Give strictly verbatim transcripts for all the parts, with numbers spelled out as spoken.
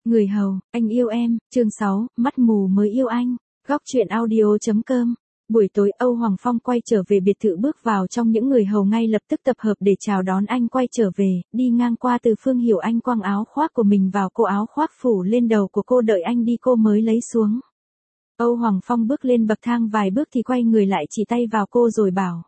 Người hầu, anh yêu em, chương sáu, mắt mù mới yêu anh. Góc truyện audio.com. Buổi tối Âu Hoàng Phong quay trở về biệt thự, bước vào trong những người hầu ngay lập tức tập hợp để chào đón anh quay trở về, đi ngang qua Từ Phương Hiểu anh quăng áo khoác của mình vào cô, áo khoác phủ lên đầu của cô, đợi anh đi cô mới lấy xuống. Âu Hoàng Phong bước lên bậc thang vài bước thì quay người lại chỉ tay vào cô rồi bảo.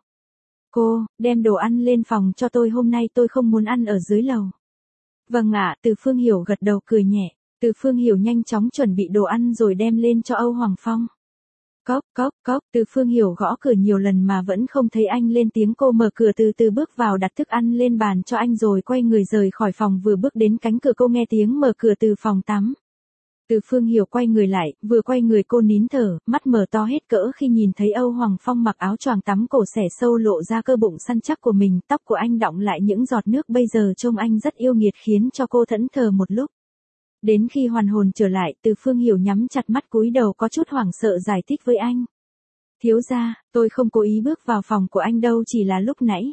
Cô, đem đồ ăn lên phòng cho tôi, hôm nay tôi không muốn ăn ở dưới lầu. Vâng ạ, Từ Phương Hiểu gật đầu cười nhẹ. Từ Phương Hiểu nhanh chóng chuẩn bị đồ ăn rồi đem lên cho Âu Hoàng Phong. Cốc, cốc, cốc, Từ Phương Hiểu gõ cửa nhiều lần mà vẫn không thấy anh lên tiếng, cô mở cửa từ từ bước vào, đặt thức ăn lên bàn cho anh rồi quay người rời khỏi phòng. Vừa bước đến cánh cửa cô nghe tiếng mở cửa từ phòng tắm. Từ Phương Hiểu quay người lại, vừa quay người cô nín thở, mắt mở to hết cỡ khi nhìn thấy Âu Hoàng Phong mặc áo choàng tắm cổ xẻ sâu lộ ra cơ bụng săn chắc của mình, tóc của anh đọng lại những giọt nước, bây giờ trông anh rất yêu nghiệt khiến cho cô thẫn thờ một lúc. Đến khi hoàn hồn trở lại, Từ Phương Hiểu nhắm chặt mắt cúi đầu có chút hoảng sợ giải thích với anh. Thiếu gia, tôi không cố ý bước vào phòng của anh đâu, chỉ là lúc nãy.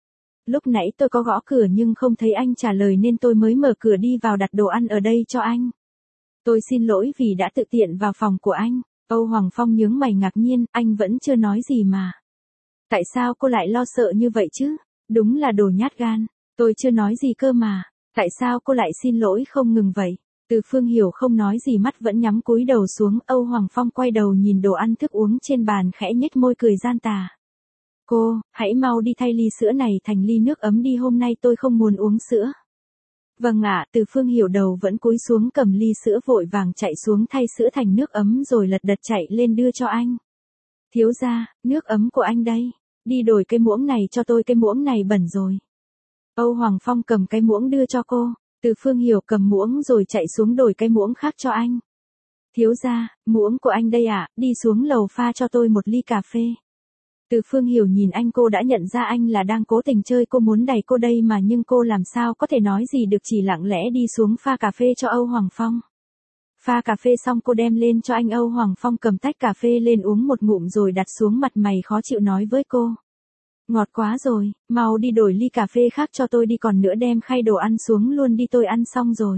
Lúc nãy tôi có gõ cửa nhưng không thấy anh trả lời nên tôi mới mở cửa đi vào đặt đồ ăn ở đây cho anh. Tôi xin lỗi vì đã tự tiện vào phòng của anh. Âu Hoàng Phong nhướng mày ngạc nhiên, anh vẫn chưa nói gì mà. Tại sao cô lại lo sợ như vậy chứ? Đúng là đồ nhát gan. Tôi chưa nói gì cơ mà. Tại sao cô lại xin lỗi không ngừng vậy? Từ Phương Hiểu không nói gì, mắt vẫn nhắm cúi đầu xuống. Âu Hoàng Phong quay đầu nhìn đồ ăn thức uống trên bàn, khẽ nhếch môi cười gian tà. Cô, hãy mau đi thay ly sữa này thành ly nước ấm đi, hôm nay tôi không muốn uống sữa. Vâng ạ, Từ Phương Hiểu đầu vẫn cúi xuống cầm ly sữa, vội vàng chạy xuống thay sữa thành nước ấm rồi lật đật chạy lên đưa cho anh. Thiếu gia, nước ấm của anh đây. Đi đổi cái muỗng này cho tôi, cái muỗng này bẩn rồi. Âu Hoàng Phong cầm cái muỗng đưa cho cô. Từ Phương Hiểu cầm muỗng rồi chạy xuống đổi cái muỗng khác cho anh. Thiếu gia, muỗng của anh đây ạ, đi xuống lầu pha cho tôi một ly cà phê. Từ Phương Hiểu nhìn anh, cô đã nhận ra anh là đang cố tình chơi cô, muốn đẩy cô đây mà, nhưng cô làm sao có thể nói gì được, chỉ lặng lẽ đi xuống pha cà phê cho Âu Hoàng Phong. Pha cà phê xong cô đem lên cho anh. Âu Hoàng Phong cầm tách cà phê lên uống một ngụm rồi đặt xuống, mặt mày khó chịu nói với cô. Ngọt quá rồi, mau đi đổi ly cà phê khác cho tôi đi, còn nữa đem khay đồ ăn xuống luôn đi, tôi ăn xong rồi.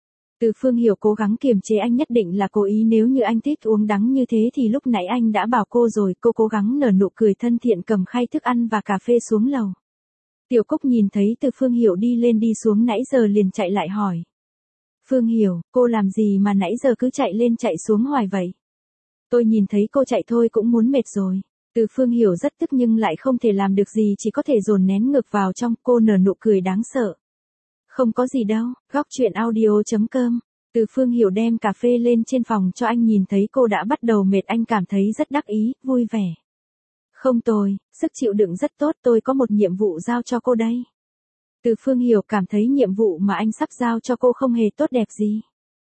Từ Phương Hiểu cố gắng kiềm chế, anh nhất định là cố ý, nếu như anh thích uống đắng như thế thì lúc nãy anh đã bảo cô rồi. Cô cố gắng nở nụ cười thân thiện cầm khay thức ăn và cà phê xuống lầu. Tiểu Cúc nhìn thấy Từ Phương Hiểu đi lên đi xuống nãy giờ liền chạy lại hỏi. Phương Hiểu, cô làm gì mà nãy giờ cứ chạy lên chạy xuống hoài vậy? Tôi nhìn thấy cô chạy thôi cũng muốn mệt rồi. Từ Phương Hiểu rất tức nhưng lại không thể làm được gì, chỉ có thể dồn nén ngược vào trong. Cô nở nụ cười đáng sợ. Không có gì đâu. Góc truyện audio.com. Từ Phương Hiểu đem cà phê lên trên phòng cho anh, nhìn thấy cô đã bắt đầu mệt, anh cảm thấy rất đắc ý, vui vẻ. Không tồi, sức chịu đựng rất tốt, tôi có một nhiệm vụ giao cho cô đây. Từ Phương Hiểu cảm thấy nhiệm vụ mà anh sắp giao cho cô không hề tốt đẹp gì.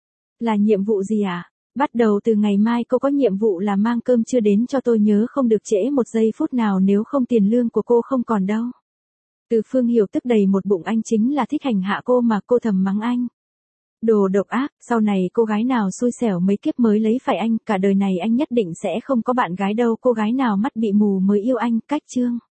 Là nhiệm vụ gì à? Bắt đầu từ ngày mai cô có nhiệm vụ là mang cơm trưa đến cho tôi, nhớ không được trễ một giây phút nào, nếu không tiền lương của cô không còn đâu. Từ Phương Hiểu tức đầy một bụng, anh chính là thích hành hạ cô mà, cô thầm mắng anh. Đồ độc ác, sau này cô gái nào xui xẻo mấy kiếp mới lấy phải anh, cả đời này anh nhất định sẽ không có bạn gái đâu, cô gái nào mắt bị mù mới yêu anh. Cách chương.